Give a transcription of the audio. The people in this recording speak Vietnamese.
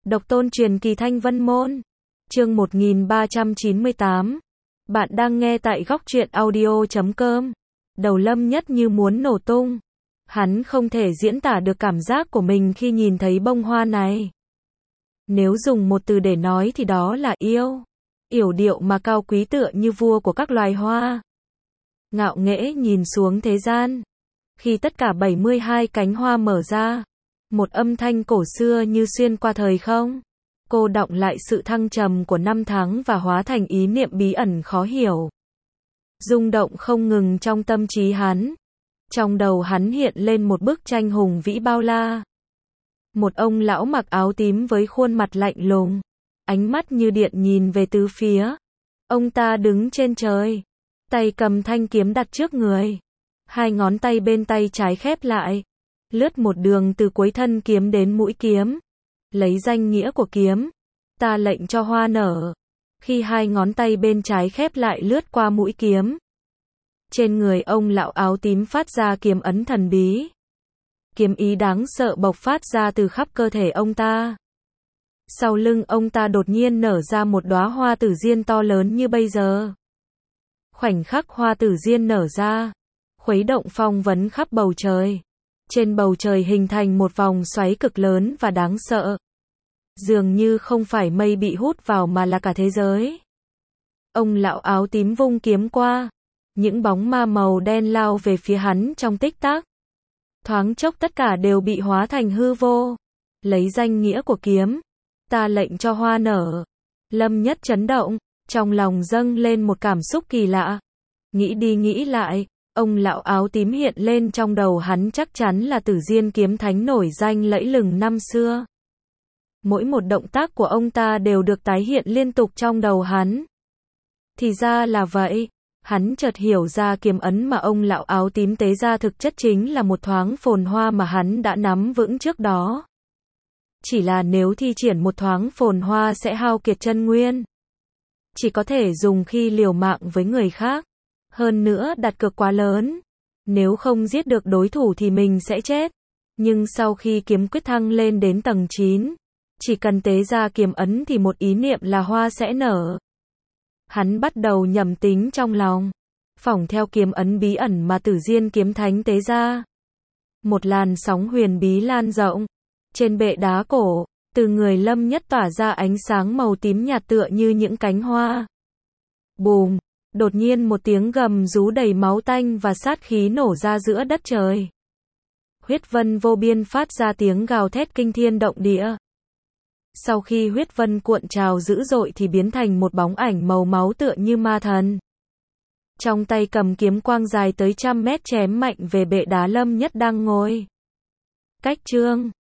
Độc tôn truyền kỳ Thanh Vân Môn. Chương 1398. Bạn đang nghe tại góc truyện audio.com. Đầu Lâm Nhất như muốn nổ tung. Hắn không thể diễn tả được cảm giác của mình khi nhìn thấy bông hoa này. Nếu dùng một từ để nói thì đó là yêu. Yểu điệu mà cao quý tựa như vua của các loài hoa. Ngạo nghễ nhìn xuống thế gian. Khi tất cả 72 cánh hoa mở ra, một âm thanh cổ xưa như xuyên qua thời không, cô đọng lại sự thăng trầm của năm tháng và hóa thành ý niệm bí ẩn khó hiểu. Rung động không ngừng trong tâm trí hắn. Trong đầu hắn hiện lên một bức tranh hùng vĩ bao la. Một ông lão mặc áo tím với khuôn mặt lạnh lùng, ánh mắt như điện nhìn về tứ phía. Ông ta đứng trên trời, tay cầm thanh kiếm đặt trước người. Hai ngón tay bên tay trái khép lại, lướt một đường từ cuối thân kiếm đến mũi kiếm. Lấy danh nghĩa của kiếm, ta lệnh cho hoa nở. Khi hai ngón tay bên trái khép lại lướt qua mũi kiếm, trên người ông lão áo tím phát ra kiếm ấn thần bí. Kiếm ý đáng sợ bộc phát ra từ khắp cơ thể ông ta. Sau lưng ông ta đột nhiên nở ra một đóa hoa tử diên to lớn như bây giờ. Khoảnh khắc hoa tử diên nở ra, khuấy động phong vấn khắp bầu trời. Trên bầu trời hình thành một vòng xoáy cực lớn và đáng sợ. Dường như không phải mây bị hút vào mà là cả thế giới. Ông lão áo tím vung kiếm qua. Những bóng ma màu đen lao về phía hắn trong tích tắc. Thoáng chốc tất cả đều bị hóa thành hư vô. Lấy danh nghĩa của kiếm, ta lệnh cho hoa nở. Lâm Nhất chấn động, trong lòng dâng lên một cảm xúc kỳ lạ. Nghĩ đi nghĩ lại, ông lão áo tím hiện lên trong đầu hắn chắc chắn là Tử Diên kiếm thánh nổi danh lẫy lừng năm xưa. Mỗi một động tác của ông ta đều được tái hiện liên tục trong đầu hắn. Thì ra là vậy, hắn chợt hiểu ra kiếm ấn mà ông lão áo tím tế ra thực chất chính là một thoáng phồn hoa mà hắn đã nắm vững trước đó. Chỉ là nếu thi triển một thoáng phồn hoa sẽ hao kiệt chân nguyên. Chỉ có thể dùng khi liều mạng với người khác. Hơn nữa đặt cược quá lớn. Nếu không giết được đối thủ thì mình sẽ chết. Nhưng sau khi kiếm quyết thăng lên đến tầng 9, chỉ cần tế ra kiếm ấn thì một ý niệm là hoa sẽ nở. Hắn bắt đầu nhẩm tính trong lòng, phỏng theo kiếm ấn bí ẩn mà Tử Diên kiếm thánh tế ra. Một làn sóng huyền bí lan rộng. Trên bệ đá cổ, từ người Lâm Nhất tỏa ra ánh sáng màu tím nhạt tựa như những cánh hoa. Bùm! Đột nhiên một tiếng gầm rú đầy máu tanh và sát khí nổ ra giữa đất trời. Huyết vân vô biên phát ra tiếng gào thét kinh thiên động địa. Sau khi huyết vân cuộn trào dữ dội thì biến thành một bóng ảnh màu máu tựa như ma thần. Trong tay cầm kiếm quang dài tới 100 mét chém mạnh về bệ đá Lâm Nhất đang ngồi. Cách chương